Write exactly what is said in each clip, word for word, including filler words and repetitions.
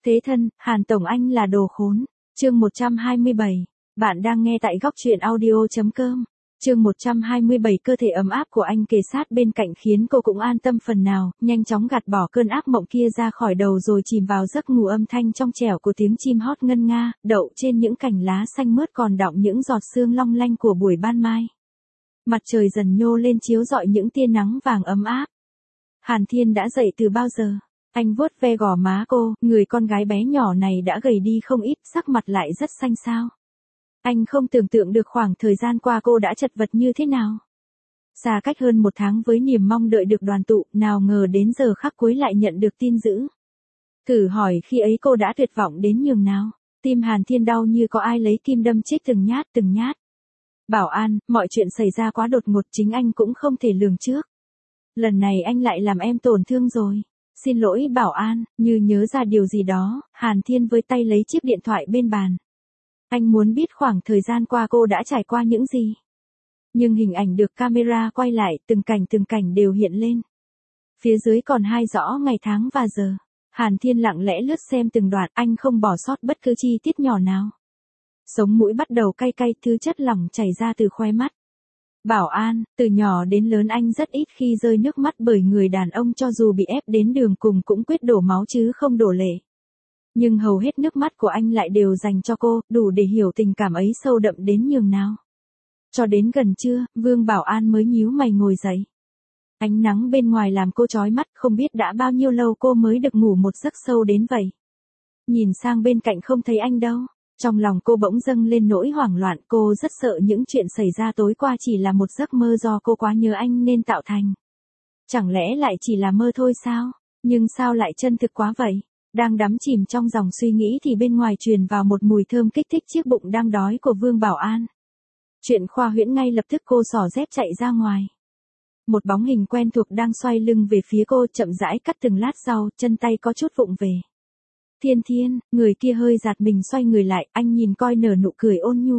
Thế thân, Hàn Tổng Anh là đồ khốn. Chương một trăm hai mươi bảy. Bạn đang nghe tại góc truyện audio.com. Chương một trăm hai mươi bảy. Cơ thể ấm áp của anh kề sát bên cạnh khiến cô cũng an tâm phần nào, nhanh chóng gạt bỏ cơn ác mộng kia ra khỏi đầu rồi chìm vào giấc ngủ âm thanh trong trẻo của tiếng chim hót ngân nga, đậu trên những cành lá xanh mướt còn đọng những giọt sương long lanh của buổi ban mai. Mặt trời dần nhô lên chiếu rọi những tia nắng vàng ấm áp. Hàn Thiên đã dậy từ bao giờ? Anh vuốt ve gò má cô, người con gái bé nhỏ này đã gầy đi không ít, sắc mặt lại rất xanh xao. Anh không tưởng tượng được khoảng thời gian qua cô đã chật vật như thế nào. Xa cách hơn một tháng với niềm mong đợi được đoàn tụ, nào ngờ đến giờ khắc cuối lại nhận được tin dữ. Thử hỏi khi ấy cô đã tuyệt vọng đến nhường nào. Tim Hàn Thiên đau như có ai lấy kim đâm chích từng nhát từng nhát. Bảo an, mọi chuyện xảy ra quá đột ngột, chính anh cũng không thể lường trước. Lần này anh lại làm em tổn thương rồi. Xin lỗi Bảo an. Như nhớ ra điều gì đó, Hàn Thiên với tay lấy chiếc điện thoại bên bàn. Anh muốn biết khoảng thời gian qua cô đã trải qua những gì. Nhưng hình ảnh được camera quay lại, từng cảnh từng cảnh đều hiện lên. Phía dưới còn hai rõ ngày tháng và giờ. Hàn Thiên lặng lẽ lướt xem từng đoạn, anh không bỏ sót bất cứ chi tiết nhỏ nào. Sống mũi bắt đầu cay cay, thứ chất lỏng chảy ra từ khóe mắt. Bảo an, từ nhỏ đến lớn anh rất ít khi rơi nước mắt bởi người đàn ông, cho dù bị ép đến đường cùng cũng quyết đổ máu chứ không đổ lệ. Nhưng hầu hết nước mắt của anh lại đều dành cho cô, đủ để hiểu tình cảm ấy sâu đậm đến nhường nào. Cho đến gần trưa, Vương Bảo An mới nhíu mày ngồi dậy. Ánh nắng bên ngoài làm cô chói mắt, không biết đã bao nhiêu lâu cô mới được ngủ một giấc sâu đến vậy. Nhìn sang bên cạnh không thấy anh đâu. Trong lòng cô bỗng dâng lên nỗi hoảng loạn, cô rất sợ những chuyện xảy ra tối qua chỉ là một giấc mơ do cô quá nhớ anh nên tạo thành. Chẳng lẽ lại chỉ là mơ thôi sao? Nhưng sao lại chân thực quá vậy? Đang đắm chìm trong dòng suy nghĩ thì bên ngoài truyền vào một mùi thơm kích thích chiếc bụng đang đói của Vương Bảo An. Chuyện khoa huyễn, ngay lập tức cô xỏ dép chạy ra ngoài. Một bóng hình quen thuộc đang xoay lưng về phía cô, chậm rãi cắt từng lát rau, chân tay có chút vụng về. Thiên Thiên, người kia hơi giạt mình xoay người lại, anh nhìn coi nở nụ cười ôn nhu.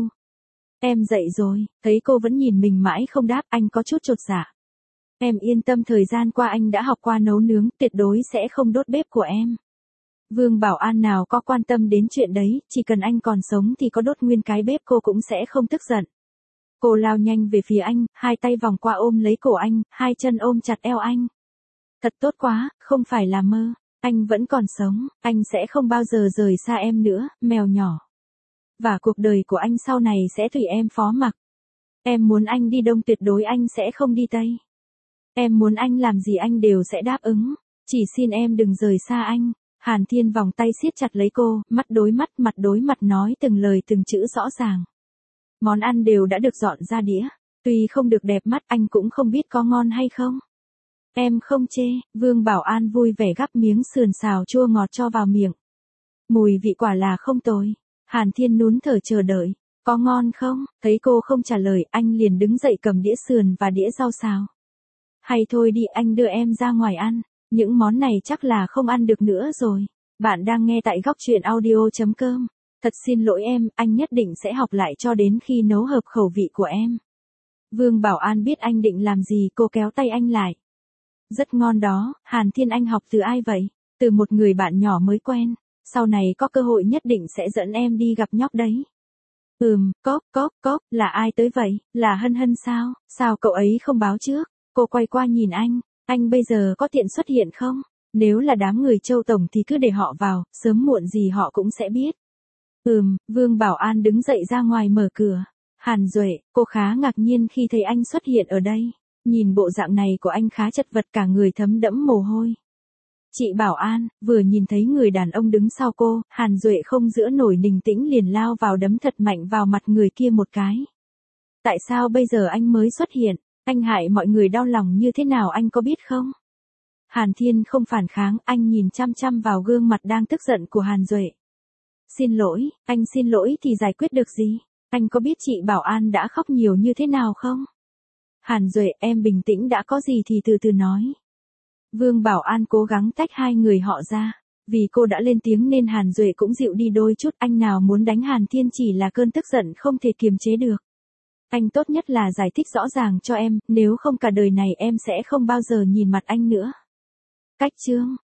Em dậy rồi, thấy cô vẫn nhìn mình mãi không đáp, anh có chút chột dạ. Em yên tâm, thời gian qua anh đã học qua nấu nướng, tuyệt đối sẽ không đốt bếp của em. Vương Bảo An nào có quan tâm đến chuyện đấy, chỉ cần anh còn sống thì có đốt nguyên cái bếp cô cũng sẽ không tức giận. Cô lao nhanh về phía anh, hai tay vòng qua ôm lấy cổ anh, hai chân ôm chặt eo anh. Thật tốt quá, không phải là mơ. Anh vẫn còn sống, anh sẽ không bao giờ rời xa em nữa, mèo nhỏ. Và cuộc đời của anh sau này sẽ tùy em phó mặc. Em muốn anh đi đông tuyệt đối anh sẽ không đi tây. Em muốn anh làm gì anh đều sẽ đáp ứng. Chỉ xin em đừng rời xa anh. Hàn Thiên vòng tay siết chặt lấy cô, mắt đối mắt, mặt đối mặt nói từng lời từng chữ rõ ràng. Món ăn đều đã được dọn ra đĩa. Tuy không được đẹp mắt, anh cũng không biết có ngon hay không. Em không chê. Vương Bảo An vui vẻ gắp miếng sườn xào chua ngọt cho vào miệng. Mùi vị quả là không tồi. Hàn Thiên nún thở chờ đợi. Có ngon không? Thấy cô không trả lời, anh liền đứng dậy cầm đĩa sườn và đĩa rau xào. Hay thôi đi, anh đưa em ra ngoài ăn. Những món này chắc là không ăn được nữa rồi. Bạn đang nghe tại góc truyện audio.com. Thật xin lỗi em, anh nhất định sẽ học lại cho đến khi nấu hợp khẩu vị của em. Vương Bảo An biết anh định làm gì, cô kéo tay anh lại. Rất ngon đó. Hàn Thiên, anh học từ ai vậy? Từ một người bạn nhỏ mới quen. Sau này có cơ hội nhất định sẽ dẫn em đi gặp nhóc đấy. Ừm, cốc, cốc, cốc, là ai tới vậy? Là Hân Hân sao? Sao cậu ấy không báo trước? Cô quay qua nhìn anh. Anh bây giờ có tiện xuất hiện không? Nếu là đám người Châu Tổng thì cứ để họ vào, sớm muộn gì họ cũng sẽ biết. Ừm, Vương Bảo An đứng dậy ra ngoài mở cửa. Hàn Duệ, cô khá ngạc nhiên khi thấy anh xuất hiện ở đây. Nhìn bộ dạng này của anh khá chật vật, cả người thấm đẫm mồ hôi. Chị Bảo An, vừa nhìn thấy người đàn ông đứng sau cô, Hàn Duệ không giữ nổi bình tĩnh liền lao vào đấm thật mạnh vào mặt người kia một cái. Tại sao bây giờ anh mới xuất hiện? Anh hại mọi người đau lòng như thế nào anh có biết không? Hàn Thiên không phản kháng, anh nhìn chăm chăm vào gương mặt đang tức giận của Hàn Duệ. Xin lỗi, anh xin lỗi thì giải quyết được gì? Anh có biết chị Bảo An đã khóc nhiều như thế nào không? Hàn Duệ, em bình tĩnh, đã có gì thì từ từ nói. Vương Bảo An cố gắng tách hai người họ ra. Vì cô đã lên tiếng nên Hàn Duệ cũng dịu đi đôi chút, anh nào muốn đánh Hàn Thiên chỉ là cơn tức giận không thể kiềm chế được. Anh tốt nhất là giải thích rõ ràng cho em, nếu không cả đời này em sẽ không bao giờ nhìn mặt anh nữa. Cách chương,